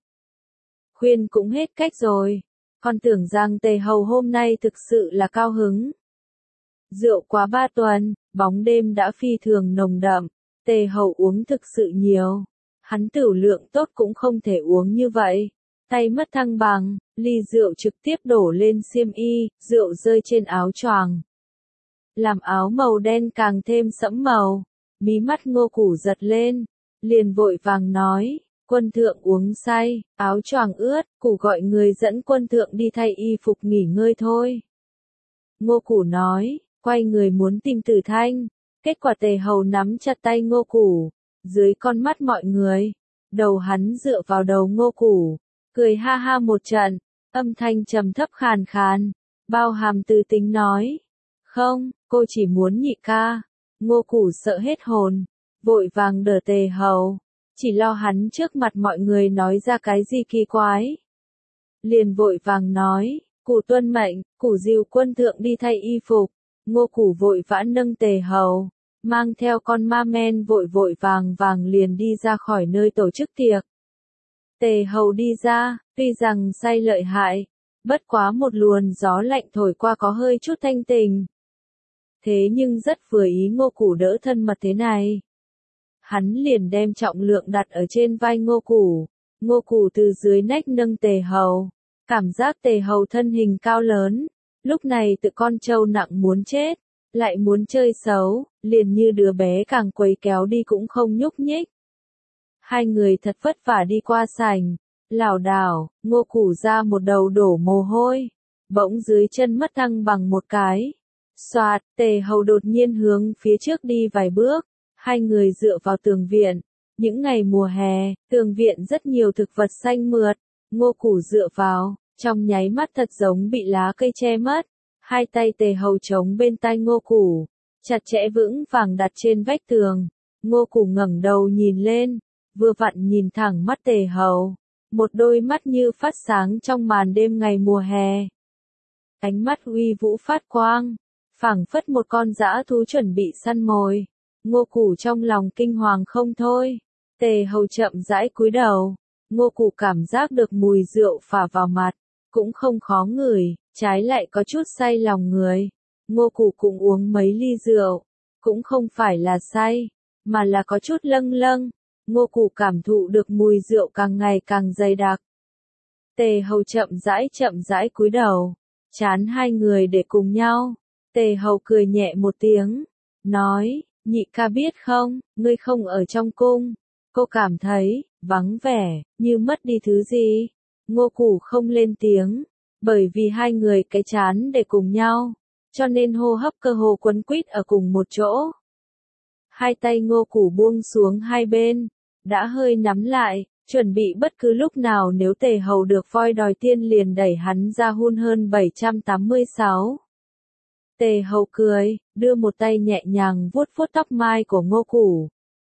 Khuyên cũng hết cách rồi, còn tưởng rằng Tề Hầu hôm nay thực sự là cao hứng. Rượu quá ba tuần, bóng đêm đã phi thường nồng đậm, Tề Hầu uống thực sự nhiều. Hắn tửu lượng tốt cũng không thể uống như vậy. Tay mất thăng bằng, ly rượu trực tiếp đổ lên xiêm y, rượu rơi trên áo choàng, làm áo màu đen càng thêm sẫm màu. Mí mắt Ngô Củ giật lên, liền vội vàng nói, quân thượng uống say, áo choàng ướt, Củ gọi người dẫn quân thượng đi thay y phục nghỉ ngơi thôi. Ngô Củ nói, quay người muốn tìm Tử Thanh, kết quả Tề Hầu nắm chặt tay Ngô Củ, dưới con mắt mọi người, đầu hắn dựa vào đầu Ngô Củ, cười ha ha một trận, âm thanh trầm thấp khàn khàn, bao hàm từ tính nói, không, cô chỉ muốn nhị ca. Ngô Củ sợ hết hồn, vội vàng đỡ Tề Hầu, chỉ lo hắn trước mặt mọi người nói ra cái gì kỳ quái. Liền vội vàng nói, Củ tuân mệnh, Củ dìu quân thượng đi thay y phục. Ngô Củ vội vã nâng Tề Hầu, mang theo con ma men vội vội vàng vàng liền đi ra khỏi nơi tổ chức tiệc. Tề Hầu đi ra, tuy rằng say lợi hại, bất quá một luồng gió lạnh thổi qua có hơi chút thanh tình. Thế nhưng rất vừa ý Ngô Củ đỡ thân mật thế này. Hắn liền đem trọng lượng đặt ở trên vai Ngô Củ, Ngô Củ từ dưới nách nâng Tề Hầu, cảm giác Tề Hầu thân hình cao lớn, lúc này tự con trâu nặng muốn chết, lại muốn chơi xấu, liền như đứa bé càng quấy kéo đi cũng không nhúc nhích. Hai người thật vất vả đi qua sảnh, lảo đảo, Ngô Củ ra một đầu đổ mồ hôi, bỗng dưới chân mất thăng bằng một cái. Soạt, Tề Hầu đột nhiên hướng phía trước đi vài bước, hai người dựa vào tường viện. Những ngày mùa hè, tường viện rất nhiều thực vật xanh mượt, Ngô Củ dựa vào, trong nháy mắt thật giống bị lá cây che mất. Hai tay Tề Hầu chống bên tai Ngô Củ, chặt chẽ vững vàng đặt trên vách tường. Ngô Củ ngẩng đầu nhìn lên, vừa vặn nhìn thẳng mắt Tề Hầu, một đôi mắt như phát sáng trong màn đêm ngày mùa hè. Ánh mắt uy vũ phát quang, phảng phất một con dã thú chuẩn bị săn mồi. Ngô Củ trong lòng kinh hoàng không thôi. Tề Hầu chậm rãi cúi đầu, Ngô Củ cảm giác được mùi rượu phả vào mặt, cũng không khó ngửi, trái lại có chút say lòng người. Ngô Củ cũng uống mấy ly rượu, cũng không phải là say, mà là có chút lâng lâng. Ngô Củ cảm thụ được mùi rượu càng ngày càng dày đặc. Tề Hầu chậm rãi chậm rãi cúi đầu, chán hai người để cùng nhau. Tề Hầu cười nhẹ một tiếng, nói, nhị ca biết không, ngươi không ở trong cung, cô cảm thấy, vắng vẻ, như mất đi thứ gì. Ngô Củ không lên tiếng, bởi vì hai người cái chán để cùng nhau, cho nên hô hấp cơ hồ quấn quýt ở cùng một chỗ. Hai tay Ngô Củ buông xuống hai bên, đã hơi nắm lại, chuẩn bị bất cứ lúc nào nếu Tề Hầu được voi đòi tiên liền đẩy hắn ra hun hơn bảy trăm tám mươi sáu. Tề Hầu cười, đưa một tay nhẹ nhàng vuốt vuốt tóc mai của Ngô Củ.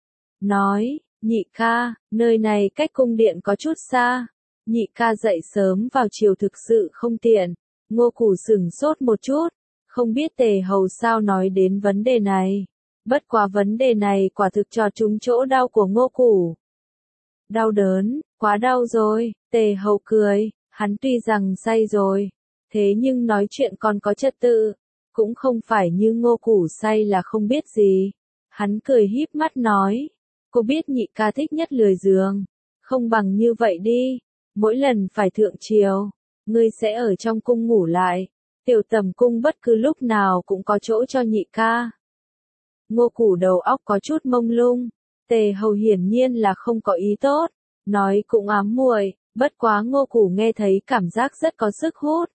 Nói, nhị ca, nơi này cách cung điện có chút xa. Nhị ca dậy sớm vào chiều thực sự không tiện. Ngô Củ sửng sốt một chút, không biết Tề Hầu sao nói đến vấn đề này. Bất quá vấn đề này quả thực cho trúng chỗ đau của Ngô Củ. Đau đớn, quá đau rồi, Tề Hầu cười, hắn tuy rằng say rồi, thế nhưng nói chuyện còn có trật tự, cũng không phải như Ngô Củ say là không biết gì. Hắn cười híp mắt nói, cô biết nhị ca thích nhất lười giường, không bằng như vậy đi, mỗi lần phải thượng triều, ngươi sẽ ở trong cung ngủ lại, tiểu tầm cung bất cứ lúc nào cũng có chỗ cho nhị ca. Ngô Củ đầu óc có chút mông lung, Tề Hầu hiển nhiên là không có ý tốt, nói cũng ám muội, bất quá Ngô Củ nghe thấy cảm giác rất có sức hút.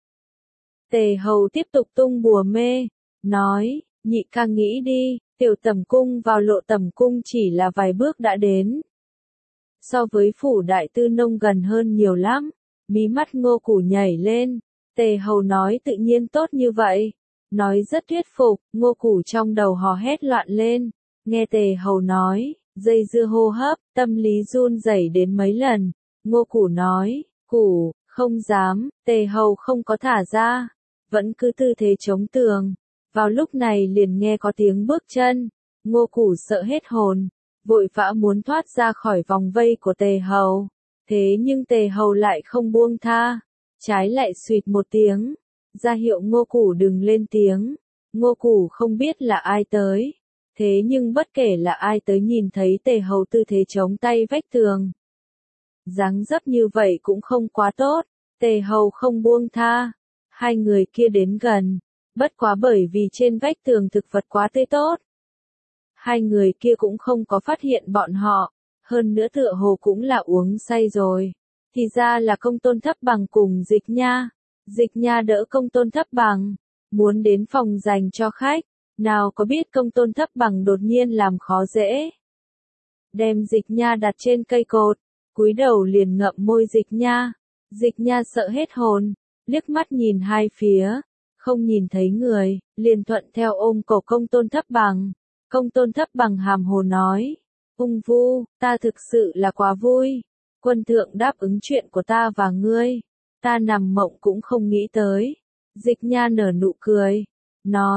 Tề Hầu tiếp tục tung bùa mê, nói, nhị ca nghĩ đi, tiểu tầm cung vào lộ tầm cung chỉ là vài bước đã đến. So với phủ đại tư nông gần hơn nhiều lắm, mí mắt Ngô Củ nhảy lên, Tề Hầu nói tự nhiên tốt như vậy. Nói rất thuyết phục, Ngô Củ trong đầu hò hét loạn lên, nghe Tề Hầu nói, dây dưa hô hấp, tâm lý run rẩy đến mấy lần. Ngô Củ nói, Củ, không dám, Tề Hầu không có thả ra, vẫn cứ tư thế chống tường. Vào lúc này liền nghe có tiếng bước chân, Ngô Củ sợ hết hồn, vội vã muốn thoát ra khỏi vòng vây của Tề Hầu. Thế nhưng Tề Hầu lại không buông tha, trái lại suýt một tiếng, ra hiệu Ngô Củ đừng lên tiếng. Ngô Củ không biết là ai tới, thế nhưng bất kể là ai tới nhìn thấy Tề Hầu tư thế chống tay vách tường, dáng dấp như vậy cũng không quá tốt. Tề Hầu không buông tha, hai người kia đến gần, bất quá bởi vì trên vách tường thực vật quá tươi tốt, hai người kia cũng không có phát hiện bọn họ, hơn nữa tựa hồ cũng là uống say rồi. Thì ra là Công Tôn Thấp Bằng cùng Dịch Nha. Dịch Nha đỡ Công Tôn Thấp Bằng, muốn đến phòng dành cho khách, nào có biết Công Tôn Thấp Bằng đột nhiên làm khó dễ. Đem Dịch Nha đặt trên cây cột, cúi đầu liền ngậm môi Dịch Nha. Dịch Nha sợ hết hồn, liếc mắt nhìn hai phía, không nhìn thấy người, liền thuận theo ôm cổ Công Tôn Thấp Bằng. Công Tôn Thấp Bằng hàm hồ nói, Ung Vu, ta thực sự là quá vui, quân thượng đáp ứng chuyện của ta và ngươi, ta nằm mộng cũng không nghĩ tới. Dịch Nha nở nụ cười, nói,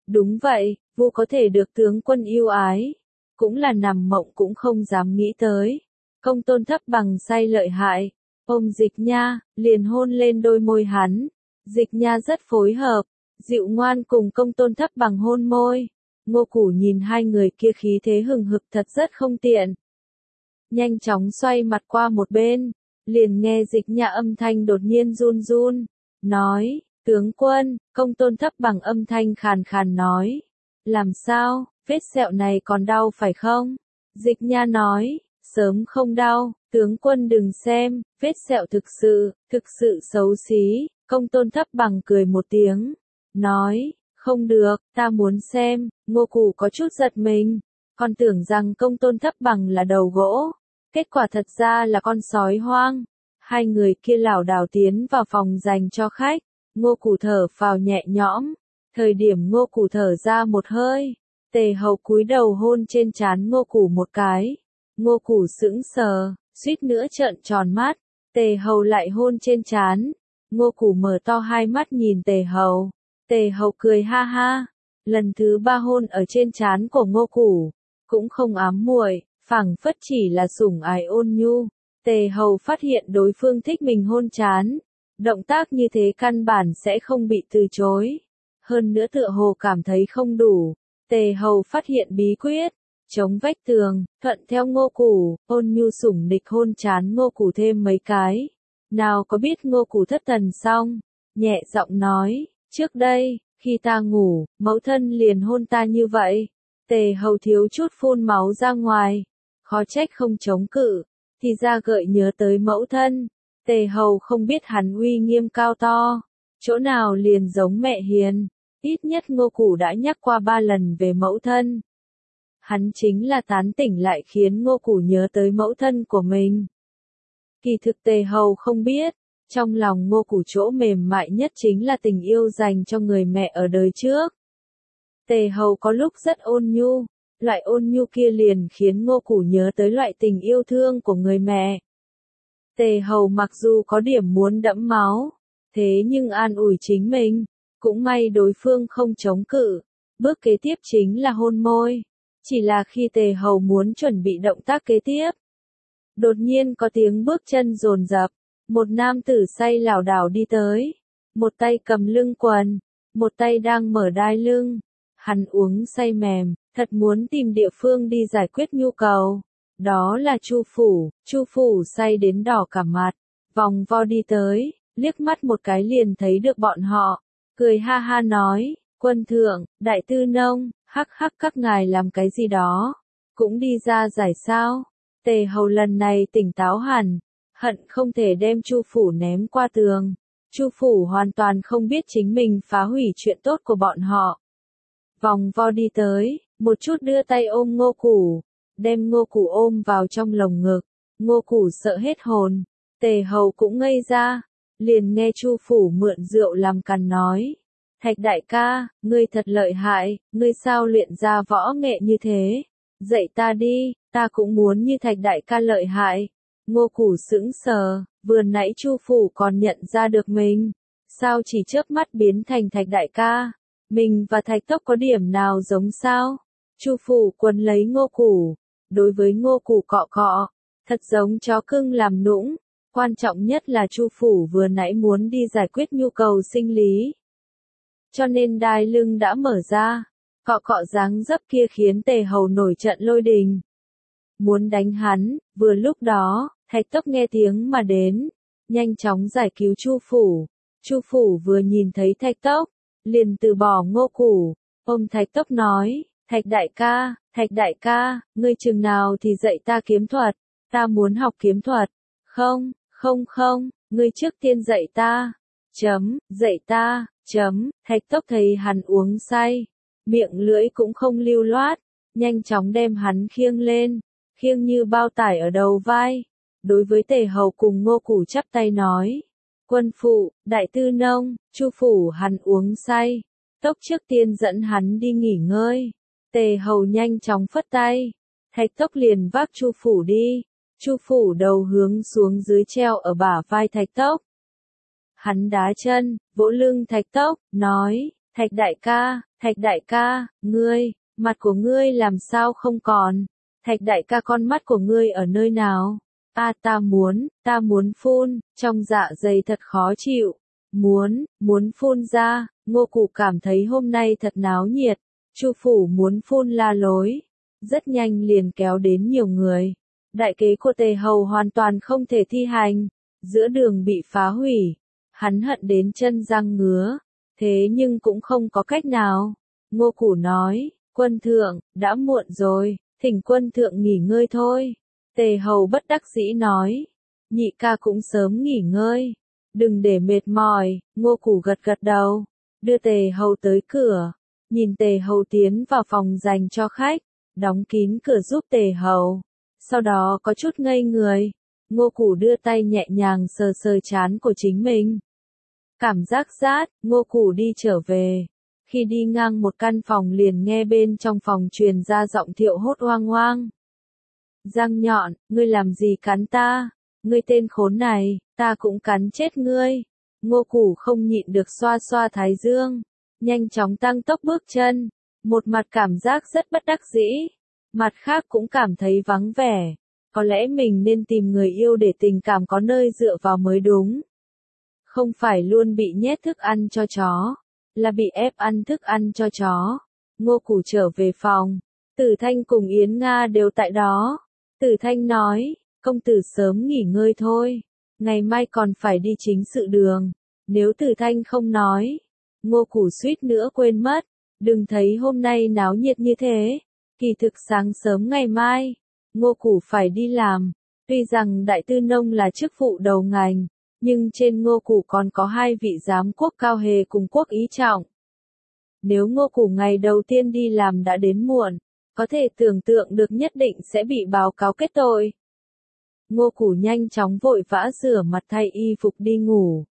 Đúng vậy, Vu có thể được tướng quân yêu ái. Cũng là nằm mộng cũng không dám nghĩ tới. Công Tôn Thấp Bằng say lợi hại. Ôm Dịch Nha, liền hôn lên đôi môi hắn. Dịch Nha rất phối hợp. Dịu ngoan cùng Công Tôn Thấp Bằng hôn môi. Ngô Củ nhìn hai người kia khí thế hừng hực thật rất không tiện. Nhanh chóng xoay mặt qua một bên. Liền nghe Dịch Nha âm thanh đột nhiên run run. Nói, tướng quân, Công Tôn Thấp Bằng âm thanh khàn khàn nói. Làm sao, vết sẹo này còn đau phải không? Dịch Nha nói, sớm không đau, tướng quân đừng xem, vết sẹo thực sự, thực sự xấu xí. Công Tôn Thấp Bằng cười một tiếng. Nói, không được, ta muốn xem. Ngô Củ có chút giật mình. Còn tưởng rằng Công Tôn Thấp Bằng là đầu gỗ. Kết quả thật ra là con sói hoang. Hai người kia lảo đảo tiến vào phòng dành cho khách. Ngô Củ thở phào nhẹ nhõm. Thời điểm Ngô Củ thở ra một hơi, Tề Hầu cúi đầu hôn trên trán Ngô Củ một cái. Ngô Củ sững sờ, suýt nữa trợn tròn mắt. Tề Hầu lại hôn trên trán. Ngô Củ mở to hai mắt nhìn Tề Hầu. Tề Hầu cười ha ha. Lần thứ ba hôn ở trên trán của Ngô Củ, cũng không ám muội, phảng phất chỉ là sủng ái ôn nhu. Tề Hầu phát hiện đối phương thích mình hôn trán. Động tác như thế căn bản sẽ không bị từ chối. Hơn nữa tựa hồ cảm thấy không đủ. Tề Hầu phát hiện bí quyết. Chống vách tường, thuận theo Ngô Củ, ôn nhu sủng nịch hôn trán Ngô Củ thêm mấy cái. Nào có biết Ngô Củ thất thần xong. Nhẹ giọng nói, trước đây, khi ta ngủ, mẫu thân liền hôn ta như vậy. Tề Hầu thiếu chút phun máu ra ngoài. Khó trách không chống cự. Thì ra gợi nhớ tới mẫu thân. Tề Hầu không biết hắn uy nghiêm cao to. Chỗ nào liền giống mẹ hiền. Ít nhất Ngô Củ đã nhắc qua ba lần về mẫu thân. Hắn chính là tán tỉnh lại khiến Ngô Củ nhớ tới mẫu thân của mình. Kỳ thực Tề Hầu không biết, trong lòng Ngô Củ chỗ mềm mại nhất chính là tình yêu dành cho người mẹ ở đời trước. Tề Hầu có lúc rất ôn nhu, loại ôn nhu kia liền khiến Ngô Củ nhớ tới loại tình yêu thương của người mẹ. Tề Hầu mặc dù có điểm muốn đẫm máu, thế nhưng an ủi chính mình. Cũng may đối phương không chống cự. Bước kế tiếp chính là hôn môi. Chỉ là khi Tề Hầu muốn chuẩn bị động tác kế tiếp, đột nhiên có tiếng bước chân dồn dập. Một nam tử say lảo đảo đi tới. Một tay cầm lưng quần, một tay đang mở đai lưng. Hắn uống say mềm, thật muốn tìm địa phương đi giải quyết nhu cầu. Đó là Chu Phủ. Chu Phủ say đến đỏ cả mặt, vòng vo đi tới, liếc mắt một cái liền thấy được bọn họ. Cười ha ha nói, quân thượng, đại tư nông, hắc hắc các ngài làm cái gì đó, cũng đi ra giải sao. Tề Hầu lần này tỉnh táo hẳn, hận không thể đem Chu Phủ ném qua tường. Chu Phủ hoàn toàn không biết chính mình phá hủy chuyện tốt của bọn họ. Vòng vo đi tới, một chút đưa tay ôm Ngô Củ, đem Ngô Củ ôm vào trong lồng ngực. Ngô Củ sợ hết hồn, Tề Hầu cũng ngây ra. Liền nghe Chu Phủ mượn rượu làm càn nói. Thạch đại ca, ngươi thật lợi hại, ngươi sao luyện ra võ nghệ như thế? Dạy ta đi, ta cũng muốn như Thạch đại ca lợi hại. Ngô Củ sững sờ, vừa nãy Chu Phủ còn nhận ra được mình. Sao chỉ chớp mắt biến thành Thạch đại ca? Mình và Thạch Tốc có điểm nào giống sao? Chu Phủ quấn lấy Ngô Củ. Đối với Ngô Củ cọ cọ, thật giống chó cưng làm nũng. Quan trọng nhất là Chu Phủ vừa nãy muốn đi giải quyết nhu cầu sinh lý. Cho nên đai lưng đã mở ra. Cọ cọ dáng dấp kia khiến Tề Hầu nổi trận lôi đình. Muốn đánh hắn, vừa lúc đó, Thạch Tốc nghe tiếng mà đến. Nhanh chóng giải cứu Chu Phủ. Chu Phủ vừa nhìn thấy Thạch Tốc, liền từ bỏ Ngô Củ. Ôm Thạch Tốc nói, Thạch đại ca, Thạch đại ca, ngươi chừng nào thì dạy ta kiếm thuật. Ta muốn học kiếm thuật. Không. Không không, ngươi trước tiên dạy ta. Chấm, dạy ta, chấm, Thạch Tốc thấy hắn uống say. Miệng lưỡi cũng không lưu loát. Nhanh chóng đem hắn khiêng lên. Khiêng như bao tải ở đầu vai. Đối với Tề Hầu cùng Ngô Củ chắp tay nói. Quân phụ, đại tư nông, Chu Phủ hắn uống say. Tốc trước tiên dẫn hắn đi nghỉ ngơi. Tề Hầu nhanh chóng phất tay. Thạch Tốc liền vác Chu Phủ đi. Chu Phủ đầu hướng xuống dưới treo ở bả vai Thạch Tốc. Hắn đá chân, vỗ lưng Thạch Tốc, nói, Thạch đại ca, Thạch đại ca, ngươi, mặt của ngươi làm sao không còn? Thạch đại ca con mắt của ngươi ở nơi nào? A ta muốn, ta muốn phun, trong dạ dày thật khó chịu. Muốn, muốn phun ra, Ngô Củ cảm thấy hôm nay thật náo nhiệt. Chu phủ muốn phun la lối. Rất nhanh liền kéo đến nhiều người. Đại kế của Tề Hầu hoàn toàn không thể thi hành. Giữa đường bị phá hủy. Hắn hận đến chân răng ngứa. Thế nhưng cũng không có cách nào. Ngô Củ nói, quân thượng, đã muộn rồi, thỉnh quân thượng nghỉ ngơi thôi. Tề Hầu bất đắc dĩ nói, nhị ca cũng sớm nghỉ ngơi. Đừng để mệt mỏi, Ngô Củ gật gật đầu. Đưa Tề Hầu tới cửa. Nhìn Tề Hầu tiến vào phòng dành cho khách. Đóng kín cửa giúp Tề Hầu. Sau đó có chút ngây người. Ngô Củ đưa tay nhẹ nhàng sờ sờ trán của chính mình. Cảm giác rát, Ngô Củ đi trở về. Khi đi ngang một căn phòng liền nghe bên trong phòng truyền ra giọng Thiệu Hốt oang oang. Răng nhọn, ngươi làm gì cắn ta? Ngươi tên khốn này, ta cũng cắn chết ngươi. Ngô Củ không nhịn được xoa xoa thái dương. Nhanh chóng tăng tốc bước chân. Một mặt cảm giác rất bất đắc dĩ. Mặt khác cũng cảm thấy vắng vẻ. Có lẽ mình nên tìm người yêu để tình cảm có nơi dựa vào mới đúng. Không phải luôn bị nhét thức ăn cho chó, là bị ép ăn thức ăn cho chó. Ngô Củ trở về phòng. Tử Thanh cùng Yến Nga đều tại đó. Tử Thanh nói, công tử sớm nghỉ ngơi thôi. Ngày mai còn phải đi chính sự đường. Nếu Tử Thanh không nói, Ngô Củ suýt nữa quên mất. Đừng thấy hôm nay náo nhiệt như thế. Kỳ thực sáng sớm ngày mai, Ngô Củ phải đi làm. Tuy rằng đại tư nông là chức vụ đầu ngành, nhưng trên Ngô Củ còn có hai vị giám quốc Cao Hề cùng Quốc Ý Trọng. Nếu Ngô Củ ngày đầu tiên đi làm đã đến muộn, có thể tưởng tượng được nhất định sẽ bị báo cáo kết tội. Ngô Củ nhanh chóng vội vã rửa mặt thay y phục đi ngủ.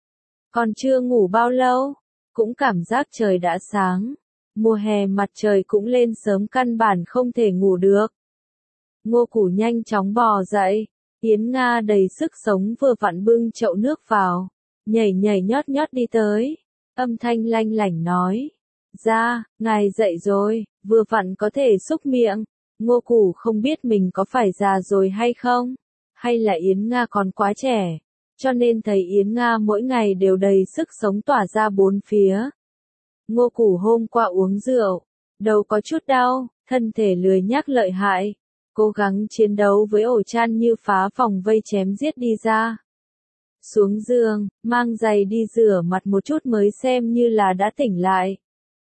Còn chưa ngủ bao lâu, cũng cảm giác trời đã sáng. Mùa hè mặt trời cũng lên sớm căn bản không thể ngủ được. Ngô Củ nhanh chóng bò dậy. Yến Nga đầy sức sống vừa vặn bưng chậu nước vào. Nhảy nhảy nhót nhót đi tới. Âm thanh lanh lảnh nói. Ra, ngài dậy rồi, vừa vặn có thể xúc miệng. Ngô Củ không biết mình có phải già rồi hay không. Hay là Yến Nga còn quá trẻ. Cho nên thấy Yến Nga mỗi ngày đều đầy sức sống tỏa ra bốn phía. Ngô Củ hôm qua uống rượu. Đầu có chút đau, thân thể lười nhác lợi hại. Cố gắng chiến đấu với ổ chăn như phá vòng vây chém giết đi ra. Xuống giường, mang giày đi rửa mặt một chút mới xem như là đã tỉnh lại.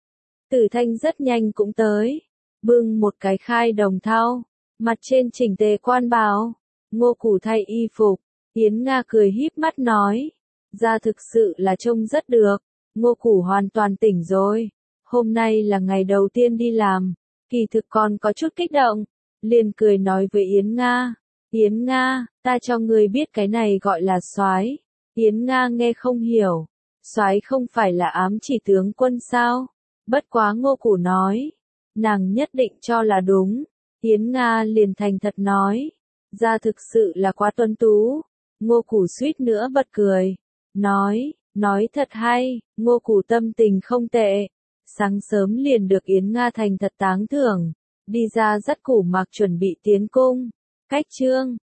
Tử Thanh rất nhanh cũng tới. Bưng một cái khai đồng thau. Mặt trên chỉnh tề quan bào. Ngô Củ thay y phục. Yến Nga cười híp mắt nói. Da thực sự là trông rất được. Ngô Củ hoàn toàn tỉnh rồi. Hôm nay là ngày đầu tiên đi làm. Kỳ thực còn có chút kích động. Liền cười nói với Yến Nga. Yến Nga, ta cho ngươi biết cái này gọi là soái. Yến Nga nghe không hiểu. Soái không phải là ám chỉ tướng quân sao? Bất quá Ngô Củ nói. Nàng nhất định cho là đúng. Yến Nga liền thành thật nói. Ra thực sự là quá tuấn tú. Ngô Củ suýt nữa bật cười. Nói, nói thật hay, Ngô Củ tâm tình không tệ. Sáng sớm liền được Yến Nga thành thật táng thưởng. Đi ra dắt Củ Mạc chuẩn bị tiến cung. Cách chương